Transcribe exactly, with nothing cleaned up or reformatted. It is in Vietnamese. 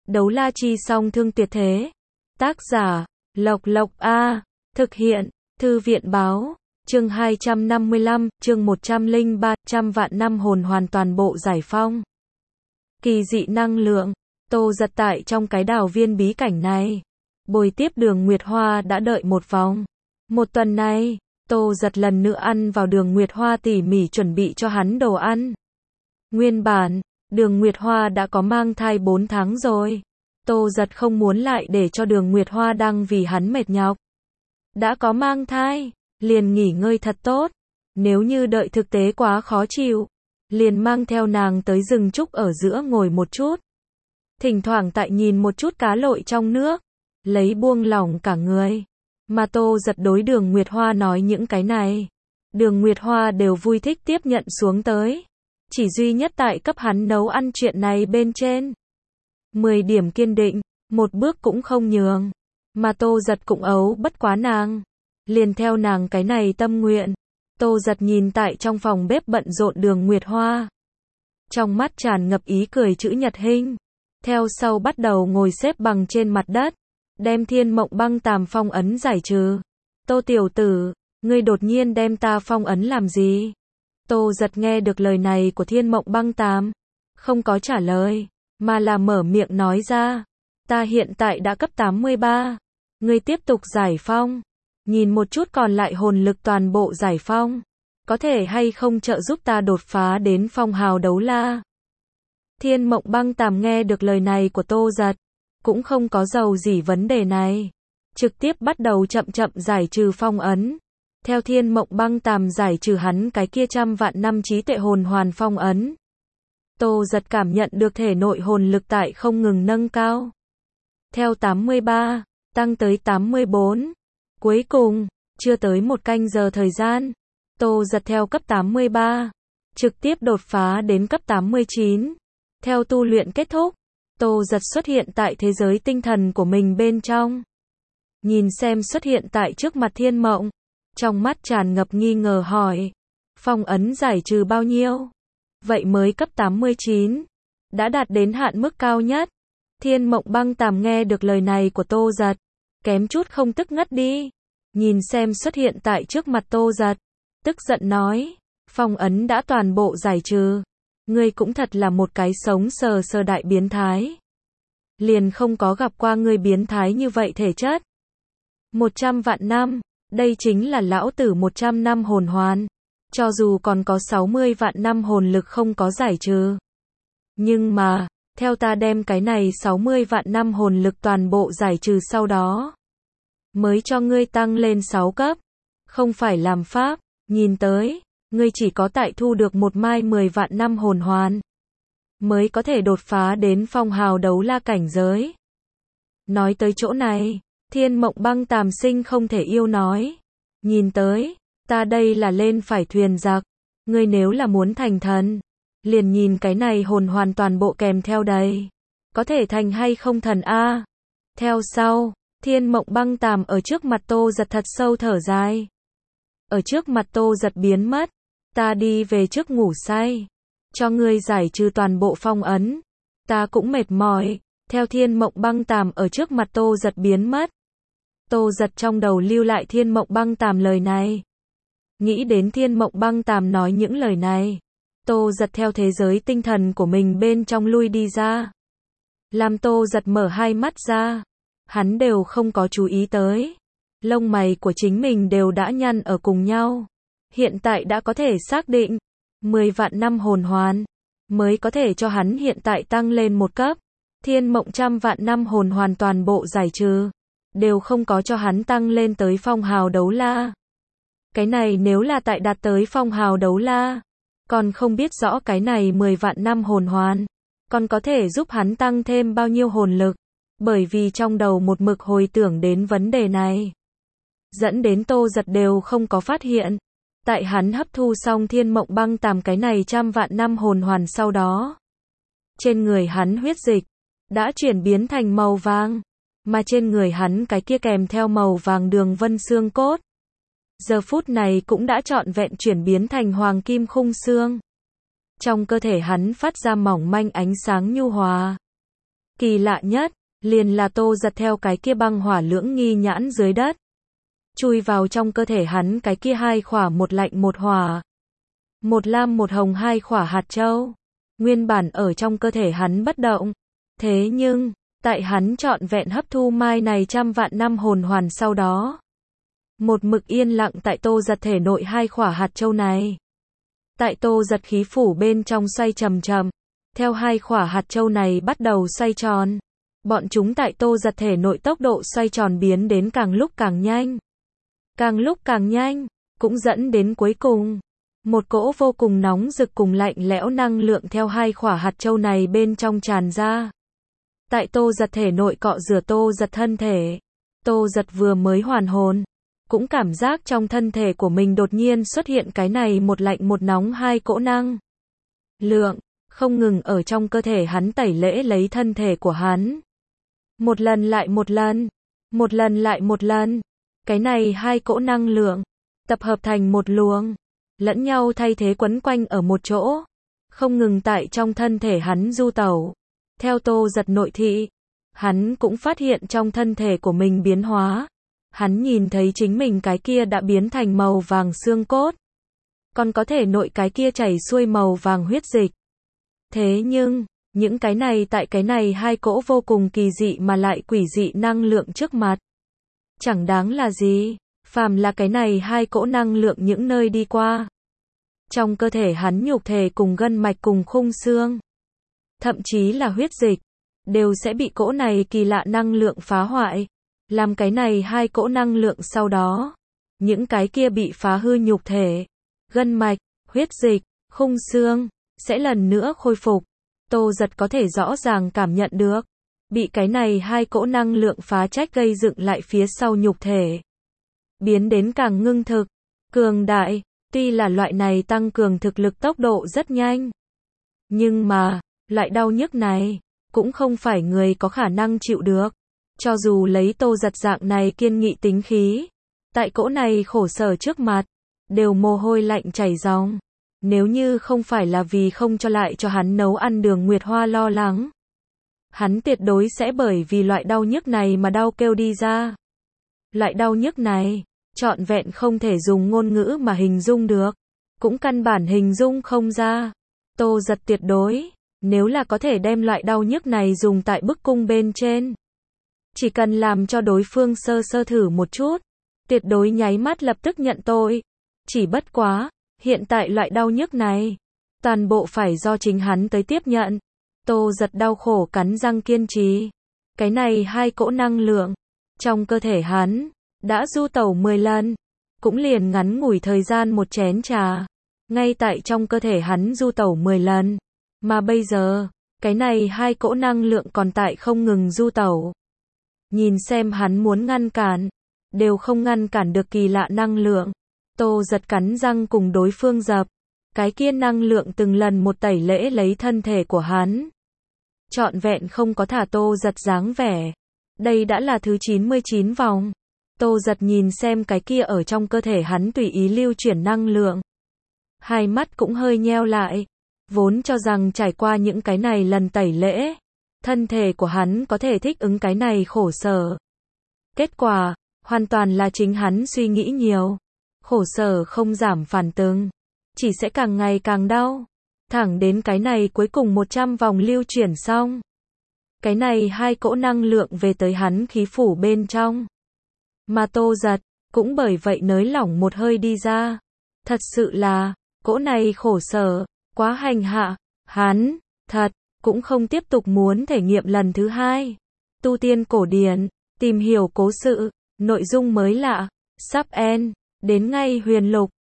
Đấu la chi song thương tuyệt thế. Tác giả, Lộc Lộc A. Thực hiện, Thư viện báo. Chương hai trăm năm mươi lăm, chương một trăm lẻ ba, trăm vạn năm hồn hoàn toàn bộ giải phong. Kỳ dị năng lượng. Tô Giật tại trong cái đào viên bí cảnh này. Bồi tiếp Đường Nguyệt Hoa đã đợi một vòng. Một tuần nay, Tô Giật lần nữa ăn vào Đường Nguyệt Hoa tỉ mỉ chuẩn bị cho hắn đồ ăn. Nguyên bản, Đường Nguyệt Hoa đã có mang thai bốn tháng rồi. Tô Giật không muốn lại để cho Đường Nguyệt Hoa đang vì hắn mệt nhọc. Đã có mang thai, liền nghỉ ngơi thật tốt. Nếu như đợi thực tế quá khó chịu, liền mang theo nàng tới rừng trúc ở giữa ngồi một chút. Thỉnh thoảng tại nhìn một chút cá lội trong nước, lấy buông lỏng cả người. Mà Tô Giật đối Đường Nguyệt Hoa nói những cái này, Đường Nguyệt Hoa đều vui thích tiếp nhận xuống tới. Chỉ duy nhất tại cấp hắn nấu ăn chuyện này bên trên, mười điểm kiên định, một bước cũng không nhường. Mà Tô Giật cũng ấu bất quá nàng, liền theo nàng cái này tâm nguyện. Tô Giật nhìn tại trong phòng bếp bận rộn Đường Nguyệt Hoa, trong mắt tràn ngập ý cười chữ nhật hình. Theo sau bắt đầu ngồi xếp bằng trên mặt đất, đem Thiên Mộng Băng Tàm phong ấn giải trừ. Tô tiểu tử, ngươi đột nhiên đem ta phong ấn làm gì? Tô Giật nghe được lời này của Thiên Mộng Băng Tàm, không có trả lời, mà là mở miệng nói ra. Ta hiện tại đã cấp tám mươi ba, ngươi tiếp tục giải phong, nhìn một chút còn lại hồn lực toàn bộ giải phong, có thể hay không trợ giúp ta đột phá đến phong hào đấu la? Thiên Mộng Băng Tàm nghe được lời này của Tô Giật, cũng không có giàu gì vấn đề này, trực tiếp bắt đầu chậm chậm giải trừ phong ấn. Theo Thiên Mộng Băng Tàm giải trừ hắn cái kia trăm vạn năm trí tuệ hồn hoàn phong ấn, Tô Giật cảm nhận được thể nội hồn lực tại không ngừng nâng cao. Theo tám mươi ba, tăng tới tám mươi bốn. Cuối cùng, chưa tới một canh giờ thời gian, Tô Giật theo cấp tám mươi ba, trực tiếp đột phá đến cấp tám mươi chín. Theo tu luyện kết thúc, Tô Giật xuất hiện tại thế giới tinh thần của mình bên trong. Nhìn xem xuất hiện tại trước mặt Thiên Mộng, trong mắt tràn ngập nghi ngờ hỏi, phong ấn giải trừ bao nhiêu? Vậy mới cấp tám mươi chín, đã đạt đến hạn mức cao nhất. Thiên Mộng Băng Tàm nghe được lời này của Tô Giật, kém chút không tức ngất đi. Nhìn xem xuất hiện tại trước mặt Tô Giật, tức giận nói, phong ấn đã toàn bộ giải trừ. Ngươi cũng thật là một cái sống sờ sờ đại biến thái. Liền không có gặp qua ngươi biến thái như vậy thể chất. Một trăm vạn năm, đây chính là lão tử một trăm năm hồn hoàn. Cho dù còn có sáu mươi vạn năm hồn lực không có giải trừ. Nhưng mà, theo ta đem cái này sáu mươi vạn năm hồn lực toàn bộ giải trừ sau đó, mới cho ngươi tăng lên sáu cấp. Không phải làm pháp, nhìn tới, ngươi chỉ có tại thu được một mai mười vạn năm hồn hoàn, mới có thể đột phá đến phong hào đấu la cảnh giới. Nói tới chỗ này, Thiên Mộng Băng Tàm sinh không thể yêu nói, nhìn tới, ta đây là lên phải thuyền giặc. Ngươi nếu là muốn thành thần, liền nhìn cái này hồn hoàn toàn bộ kèm theo đây, có thể thành hay không thần a? Theo sau, Thiên Mộng Băng Tàm ở trước mặt Tô Giật thật sâu thở dài. Ở trước mặt Tô Giật biến mất, ta đi về trước ngủ say, cho ngươi giải trừ toàn bộ phong ấn, ta cũng mệt mỏi. Theo Thiên Mộng Băng Tàm ở trước mặt Tô Giật biến mất, Tô Giật trong đầu lưu lại Thiên Mộng Băng Tàm lời này. Nghĩ đến Thiên Mộng Băng Tàm nói những lời này, Tô Giật theo thế giới tinh thần của mình bên trong lui đi ra. Làm Tô Giật mở hai mắt ra, hắn đều không có chú ý tới, lông mày của chính mình đều đã nhăn ở cùng nhau. Hiện tại đã có thể xác định, mười vạn năm hồn hoàn, mới có thể cho hắn hiện tại tăng lên một cấp. Thiên Mộng trăm vạn năm hồn hoàn toàn bộ giải trừ, đều không có cho hắn tăng lên tới phong hào đấu la. Cái này nếu là tại đạt tới phong hào đấu la, còn không biết rõ cái này mười vạn năm hồn hoàn, còn có thể giúp hắn tăng thêm bao nhiêu hồn lực. Bởi vì trong đầu một mực hồi tưởng đến vấn đề này, dẫn đến Tô Giật đều không có phát hiện. Tại hắn hấp thu xong Thiên Mộng Băng Tàm cái này trăm vạn năm hồn hoàn sau đó, trên người hắn huyết dịch đã chuyển biến thành màu vàng, mà trên người hắn cái kia kèm theo màu vàng đường vân xương cốt, giờ phút này cũng đã trọn vẹn chuyển biến thành hoàng kim khung xương. Trong cơ thể hắn phát ra mỏng manh ánh sáng nhu hòa. Kỳ lạ nhất, liền là Tô Giật theo cái kia băng hỏa lưỡng nghi nhãn dưới đất. Chui vào trong cơ thể hắn cái kia hai khỏa một lạnh một hỏa. Một lam một hồng hai khỏa hạt châu. Nguyên bản ở trong cơ thể hắn bất động. Thế nhưng, tại hắn trọn vẹn hấp thu mai này trăm vạn năm hồn hoàn sau đó. Một mực yên lặng tại Tô Giật thể nội hai khỏa hạt châu này. Tại Tô Giật khí phủ bên trong xoay chậm chậm. Theo hai khỏa hạt châu này bắt đầu xoay tròn. Bọn chúng tại Tô Giật thể nội tốc độ xoay tròn biến đến càng lúc càng nhanh. Càng lúc càng nhanh, cũng dẫn đến cuối cùng. Một cỗ vô cùng nóng rực cùng lạnh lẽo năng lượng theo hai khỏa hạt châu này bên trong tràn ra. Tại Tô Giật thể nội cọ rửa Tô Giật thân thể. Tô Giật vừa mới hoàn hồn. Cũng cảm giác trong thân thể của mình đột nhiên xuất hiện cái này một lạnh một nóng hai cỗ năng lượng. Không ngừng ở trong cơ thể hắn tẩy lễ lấy thân thể của hắn. Một lần lại một lần. Một lần lại một lần. Cái này hai cỗ năng lượng. Tập hợp thành một luồng. Lẫn nhau thay thế quấn quanh ở một chỗ. Không ngừng tại trong thân thể hắn du tẩu. Theo Tô Giật nội thị. Hắn cũng phát hiện trong thân thể của mình biến hóa. Hắn nhìn thấy chính mình cái kia đã biến thành màu vàng xương cốt. Còn có thể nội cái kia chảy xuôi màu vàng huyết dịch. Thế nhưng, những cái này tại cái này hai cỗ vô cùng kỳ dị mà lại quỷ dị năng lượng trước mặt. Chẳng đáng là gì, phàm là cái này hai cỗ năng lượng những nơi đi qua. Trong cơ thể hắn nhục thể cùng gân mạch cùng khung xương. Thậm chí là huyết dịch, đều sẽ bị cỗ này kỳ lạ năng lượng phá hoại. Làm cái này hai cỗ năng lượng sau đó. Những cái kia bị phá hư nhục thể, gân mạch, huyết dịch, khung xương. Sẽ lần nữa khôi phục. Tô Giật có thể rõ ràng cảm nhận được. Bị cái này hai cỗ năng lượng phá trách gây dựng lại phía sau nhục thể. Biến đến càng ngưng thực, cường đại. Tuy là loại này tăng cường thực lực tốc độ rất nhanh. Nhưng mà, loại đau nhức này, cũng không phải người có khả năng chịu được. Cho dù lấy Tô Giật dạng này kiên nghị tính khí. Tại cỗ này khổ sở trước mặt. Đều mồ hôi lạnh chảy ròng. Nếu như không phải là vì không cho lại cho hắn nấu ăn Đường Nguyệt Hoa lo lắng. Hắn tuyệt đối sẽ bởi vì loại đau nhức này mà đau kêu đi ra. Loại đau nhức này, trọn vẹn không thể dùng ngôn ngữ mà hình dung được. Cũng căn bản hình dung không ra. Tô Giật tuyệt đối, nếu là có thể đem loại đau nhức này dùng tại bức cung bên trên. Chỉ cần làm cho đối phương sơ sơ thử một chút. Tuyệt đối nháy mắt lập tức nhận tội. Chỉ bất quá. Hiện tại loại đau nhức này, toàn bộ phải do chính hắn tới tiếp nhận. Tô Giật đau khổ cắn răng kiên trì. Cái này hai cỗ năng lượng, trong cơ thể hắn, đã du tẩu mười lần. Cũng liền ngắn ngủi thời gian một chén trà. Ngay tại trong cơ thể hắn du tẩu mười lần. Mà bây giờ, cái này hai cỗ năng lượng còn tại không ngừng du tẩu. Nhìn xem hắn muốn ngăn cản, đều không ngăn cản được kỳ lạ năng lượng. Tô Giật cắn răng cùng đối phương dập. Cái kia năng lượng từng lần một tẩy lễ lấy thân thể của hắn. Trọn vẹn không có thả Tô Giật dáng vẻ. Đây đã là thứ chín mươi chín vòng. Tô Giật nhìn xem cái kia ở trong cơ thể hắn tùy ý lưu chuyển năng lượng. Hai mắt cũng hơi nheo lại. Vốn cho rằng trải qua những cái này lần tẩy lễ. Thân thể của hắn có thể thích ứng cái này khổ sở. Kết quả, hoàn toàn là chính hắn suy nghĩ nhiều. Khổ sở không giảm phản tương, chỉ sẽ càng ngày càng đau. Thẳng đến cái này cuối cùng một trăm vòng lưu chuyển xong. Cái này hai cỗ năng lượng về tới hắn khí phủ bên trong. Mà Tô Giật, cũng bởi vậy nới lỏng một hơi đi ra. Thật sự là, cỗ này khổ sở, quá hành hạ. Hắn, thật, cũng không tiếp tục muốn thể nghiệm lần thứ hai. Tu tiên cổ điển, tìm hiểu cố sự, nội dung mới lạ, sắp end. Đến ngay huyền lục,